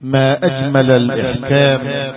ما أجمل الإحكام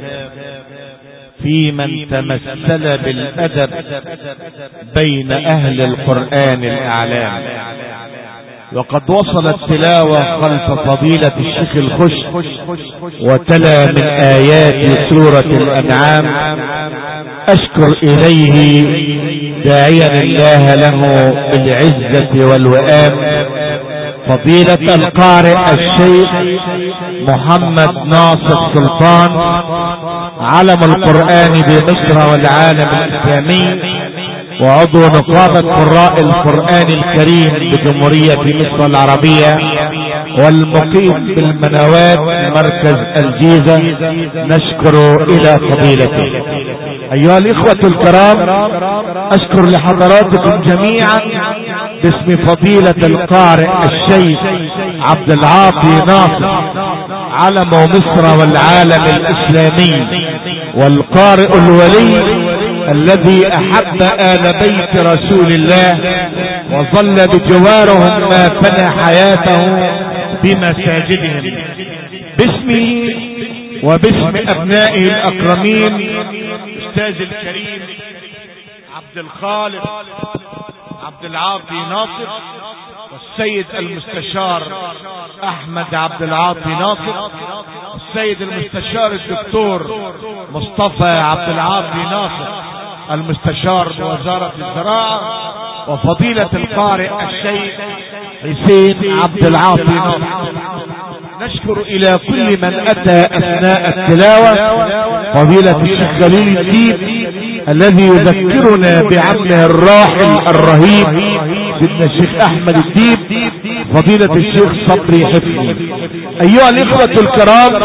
في من تمثل بالأدب بين أهل القرآن الأعلام. وقد وصلت تلاوة خلف فضيلة الشيخ الخش وتلا من آيات سورة الأنعام. أشكر إليه داعيا الله له بالعزة والوئام فضيلة القارئ الشيخ محمد ناصر سلطان علم القرآن بمصر والعالم الإسلامي وعضو نقابة قراء القرآن الكريم بجمهورية مصر العربية والمقيم بالمنوات مركز الجيزة. نشكر إلى فضيلته. أيها الإخوة الكرام، أشكر لحضراتكم جميعا باسم فضيلة القارئ الشيخ عبد العاطي ناصر علم مصر والعالم الإسلامي والقارئ الولي الذي أحب آل بيت رسول الله وظل بجوارهم ما فنى حياته بمساجدهم. باسمه وباسم أبنائه الأكرمين أستاذ الكريم عبد الخالق عبد العاطي ناصر والسيد المستشار أحمد عبد العاطي ناصر والسيد المستشار الدكتور مصطفى عبد العاطي ناصر المستشار بوزارة الزراعة وفضيلة القارئ الشيخ حسين عبد العاطي ناصر. نشكر إلى كل من أتى أثناء التلاوة فضيلة الشيخ خليل الدين الذي يذكرنا بعمه الراحل الرهيب سيدنا الشيخ أحمد الدين فضيلة الشيخ صبري حفني. أيها الإخوة الكرام،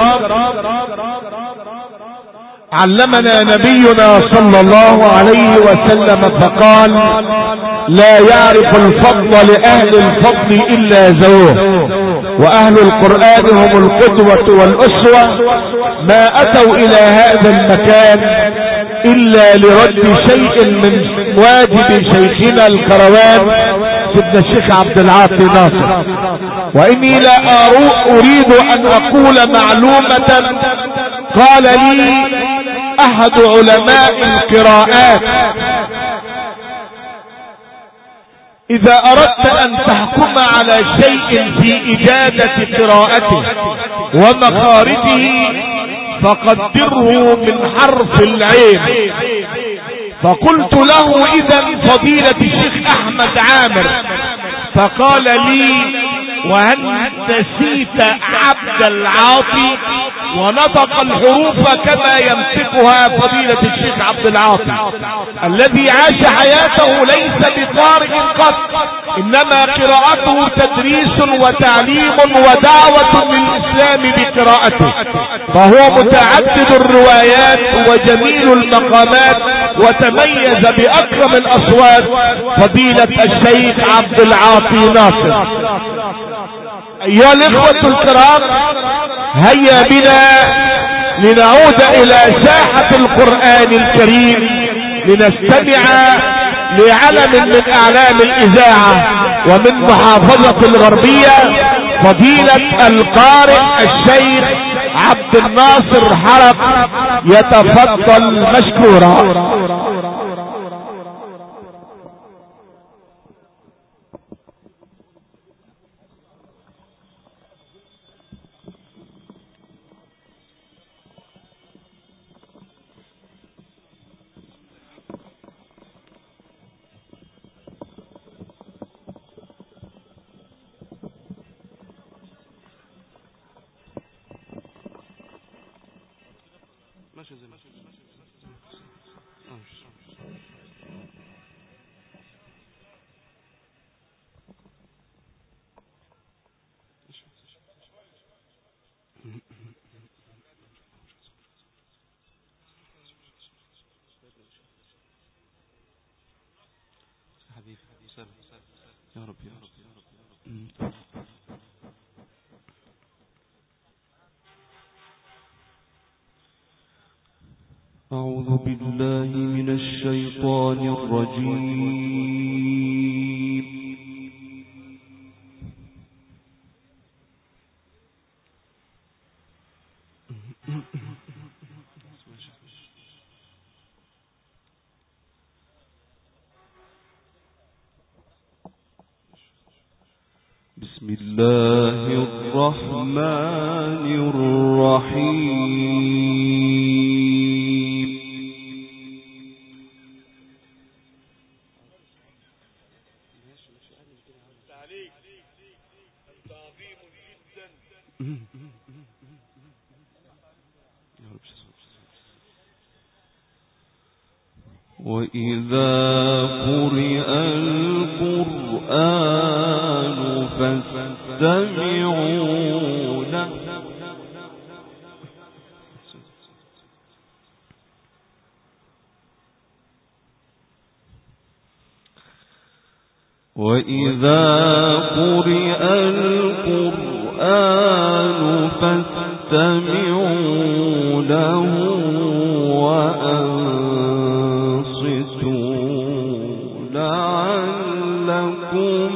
علمنا نبينا صلى الله عليه وسلم فقال: لا يعرف الفضل لأهل الفضل إلا ذووه، وأهل القرآن هم القدوة والأسوة. ما أتوا إلى هذا المكان إلا لرد شيء من واجب شيخنا الكروان سيدنا الشيخ عبد العاطي ناصر. وإني لا أريد أن أقول معلومة قال لي أحد علماء القراءات: إذا أردت أن تحكم على شيء في إجادة قراءته ومخارجه فقدره من حرف العين. فقلت له: إذا فضيلة الشيخ أحمد عامر. فقال لي: وهل نسيت عبد العاطي؟ ونطق الحروف كما يمسكها فضيلة الشيخ عبد العاطي الذي عاش حياته ليس بقارئ قط، إنما قراءته تدريس وتعليم ودعوة للإسلام بقراءته، فهو متعدد الروايات وجميل المقامات وتميز بأكرم الأصوات فضيلة الشيخ عبد العاطي ناصر. أيها الإخوة الكرام، هيا بنا لنعود إلى ساحة القرآن الكريم لنستمع لعلم من أعلام الإذاعة ومن محافظة الغربية فضيلة القارئ الشيخ عبد الناصر حرق. يتفضل مشكورا. يا رب يا رب يا رب. أعوذ بالله من الشيطان الرجيم. بسم الله الرحمن الرحيم. وإذا قرئ القرآن فاستمعوا له وإذا قرئ القرآن فاستمعوا له وأنصتوا لعلكم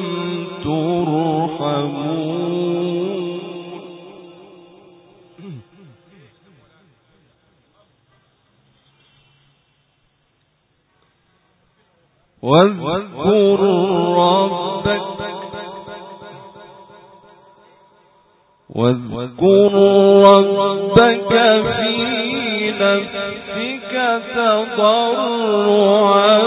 ترحمون. واذكر ربك في نفسك تضرعا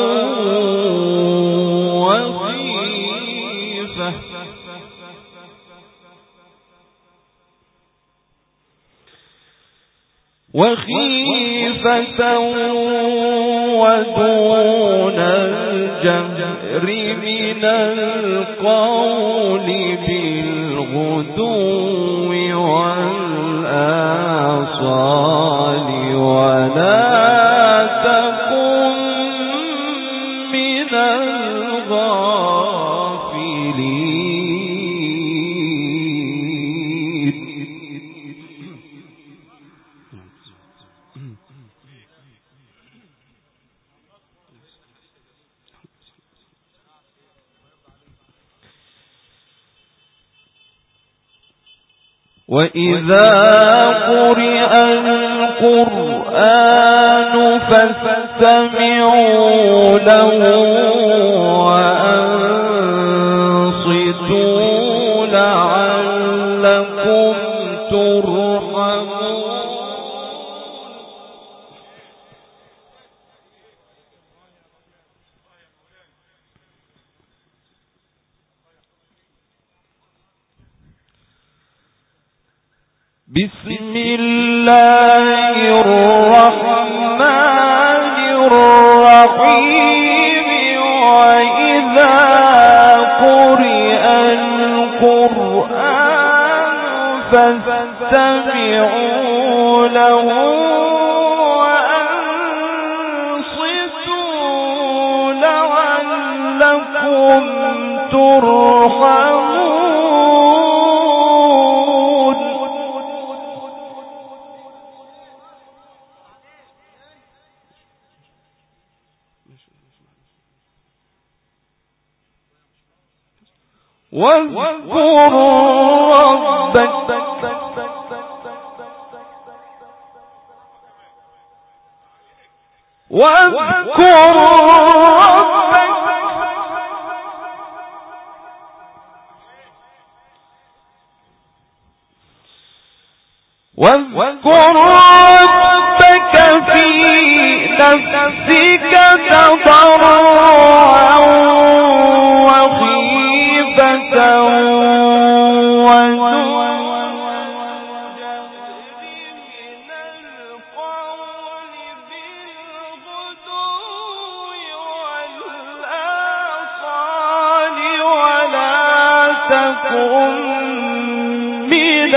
وخيفة ودون الجهر من القول بالغدو والآصال ولا تكن من الغافلين. وإذا قرئ القرآن فاستمعوا له وأنصتوا لعلكم ترحمون. بسم الله الرحمن الرحيم. وإذا قرئ القرآن فاستمعوا له وأنصتوا لعلكم ترحمون. واذكر ربك في نفسك تضرعا وخيفة ودون القول بالغدو والآصال ولا تكن من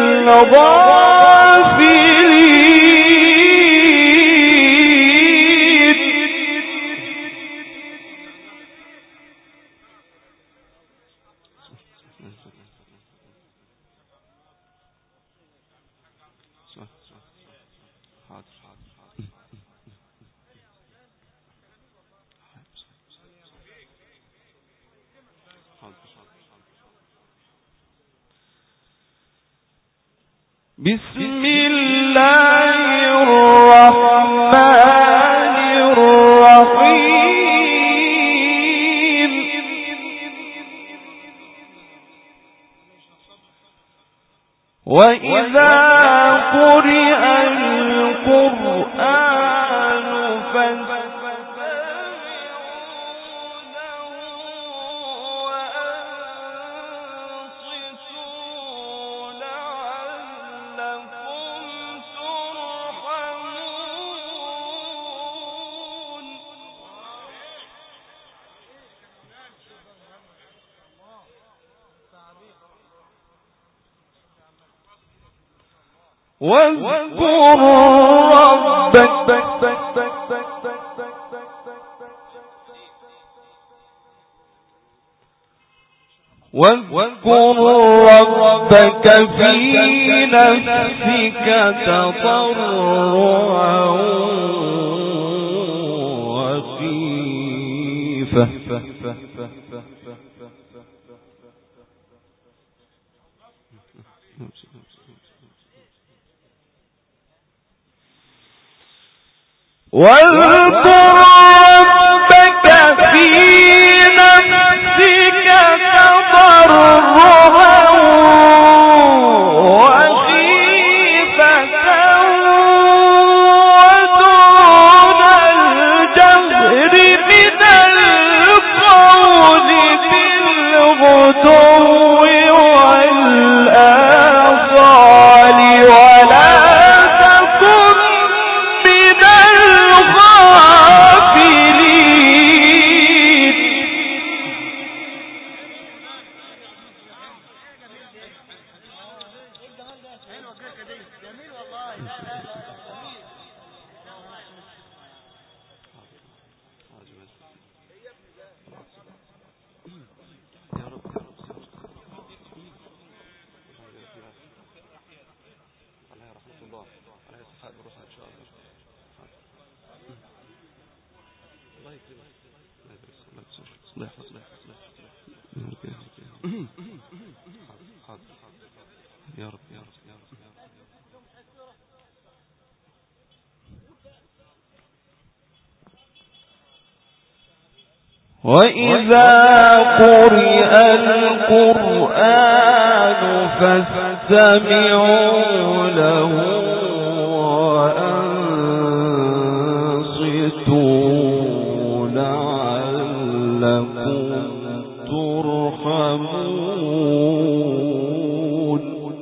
الغافلين. بسم الله الرحمن الرحيم وإذا قرئ القرآن واذكر ربك في نفسك تضرعا وخيفة واذكر ربك في نفسك تضرعا وخيفة ودون الجهر من القول بالغدو والآصال ولا تكن من الغافلين يا رب يا رب يا رب. وإذا قرئ القرآن فاستمعوا له وأنصتوا لعلكم ترحمون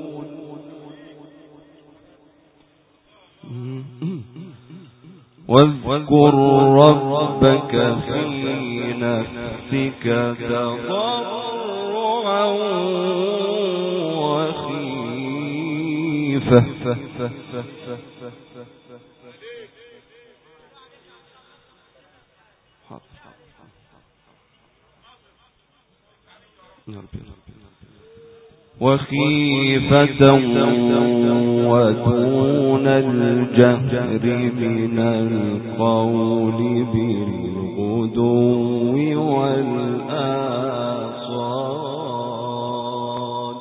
واذكر ربك في نفسك تضرعا وخيفة ودون الجهر من القول بالغدو والآصال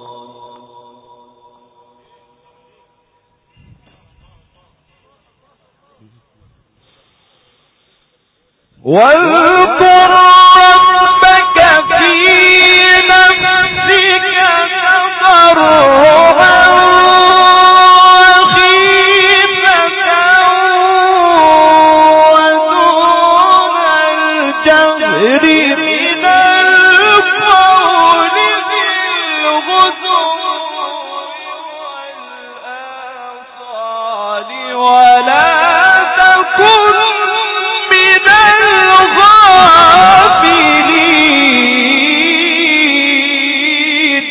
واذكر ربك في نفسك تضرعا وخيفة ودون الجهر من القول بالغدو والآصال ولا تكن من الغافلين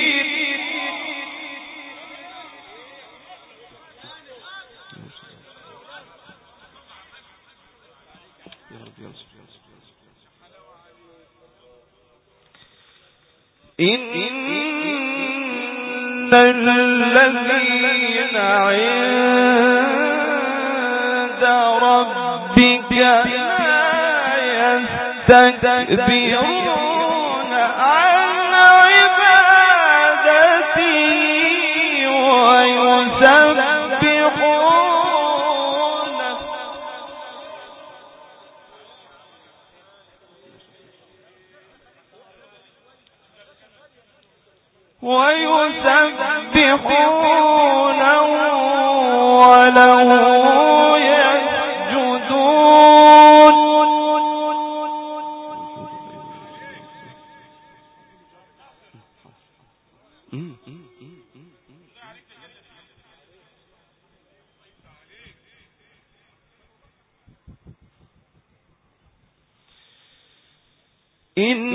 إن الذين عند ربك يستكبرون عن عبادته ويسبحون وله يسجدون. إن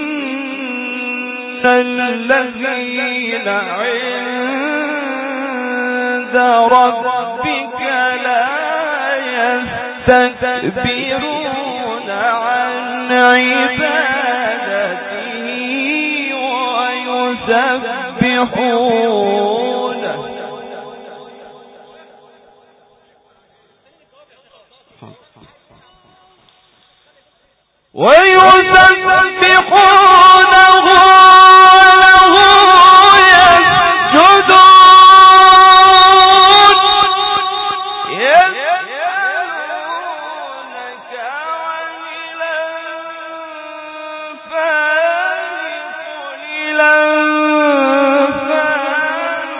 الذين عند ربك لا يستكبرون عن عبادته ويسبحونه وله يسجدون. يسألونك عن الأنفال قل الأنفال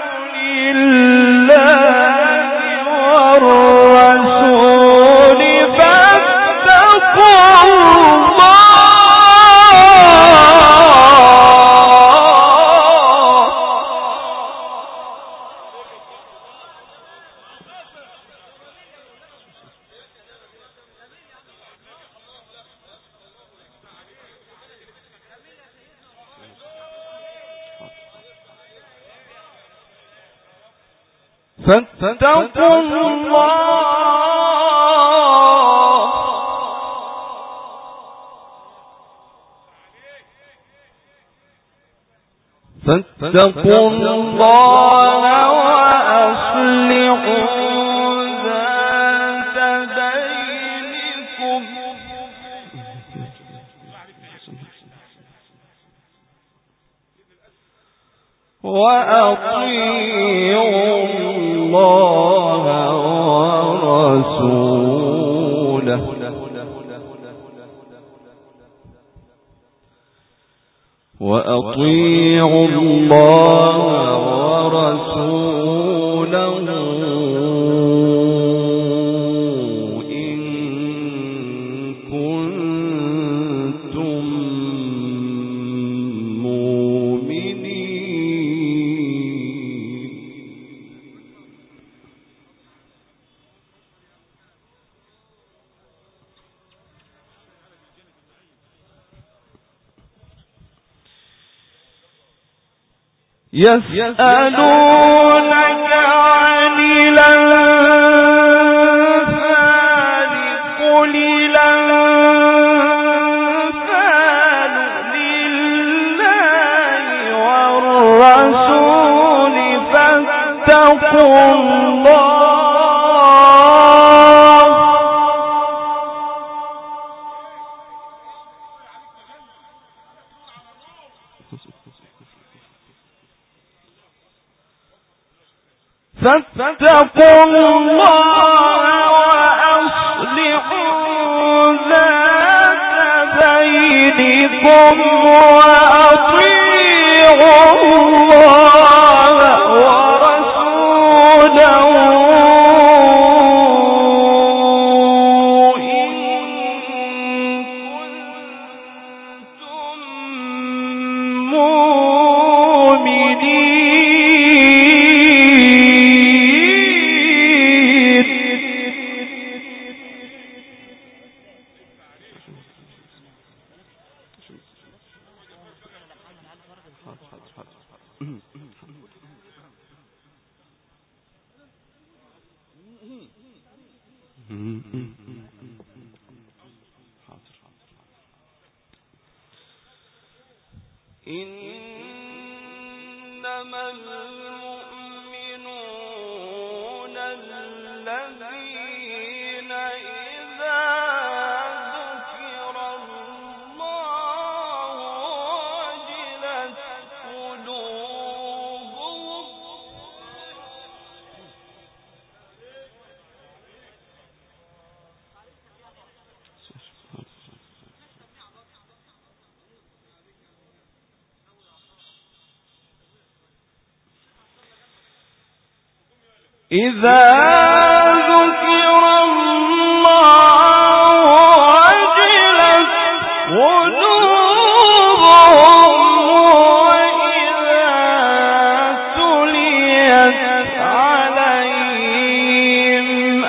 لله والرسول فاتقوا فاتقوا الله وأصلحوا ذات بينكم وأطيعوا الله ورسوله وأطيعوا الله ورسوله إن كنتم مؤمنين. يسألونك عن الأنفال قل الأنفال لله والرسول فاتقوا الله. فاتقوا الله وأصلحوا ذات بينكم وأطيعوا الله ورسوله إن كنتم مؤمنين. إنما المؤمنون الذين إذا ذكر الله وجلت قلوبهم إذا ذكر الله وجلت قلوبهم وإذا تليت عليهم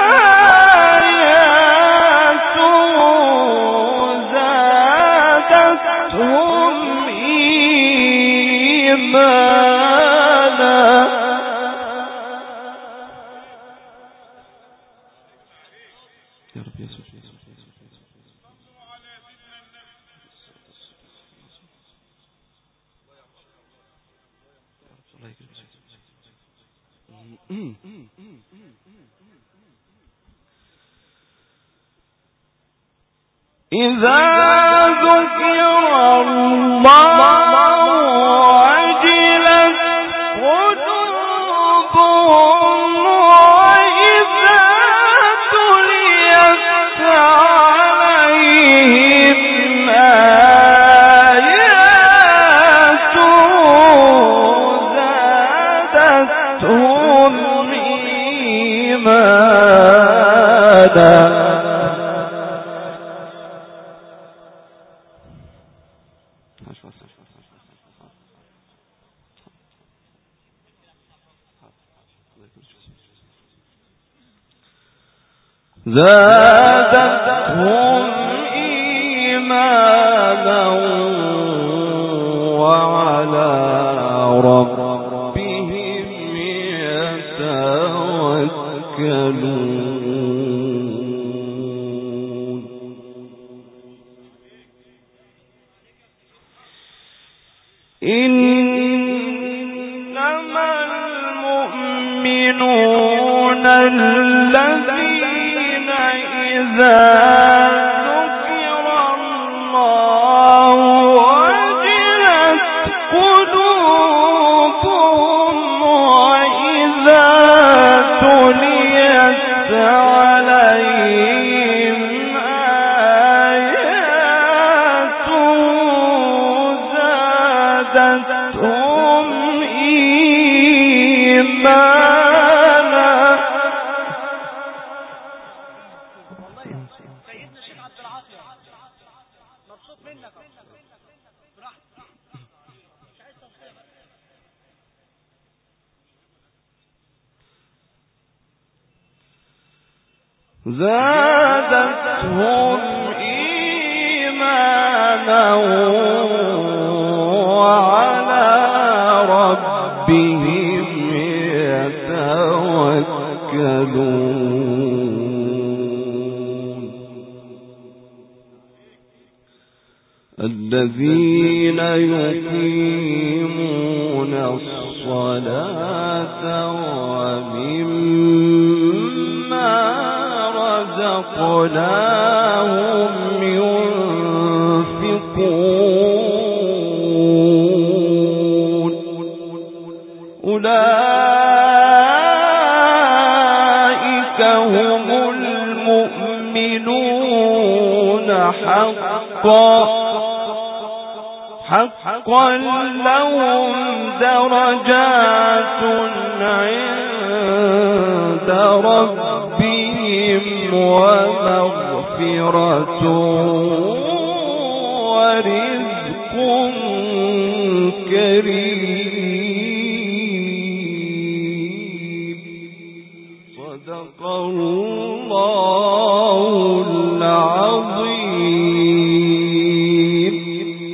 آياته زادتهم إيمانا. يا رب يسوع. إذا ذكر الله وجلت قلوبهم وإذا تليت عليهم آياته زادتهم إيمانا. زادتهم إيمانا وعلى ربهم يتوكلون. إنما المؤمنون الذين إذا ذكر الله وجلت قلوبهم وإذا تليت عليهم آياته زادتهم إيمانا. زادتهم إيمانا وعلى ربهم يتوكلون. الذين يقيمون الصلاة ومما رزقناهم ينفقون. أولئك هم المؤمنون حقا لهم درجات عند ربهم ومغفرة ورزق كريم. صدق الله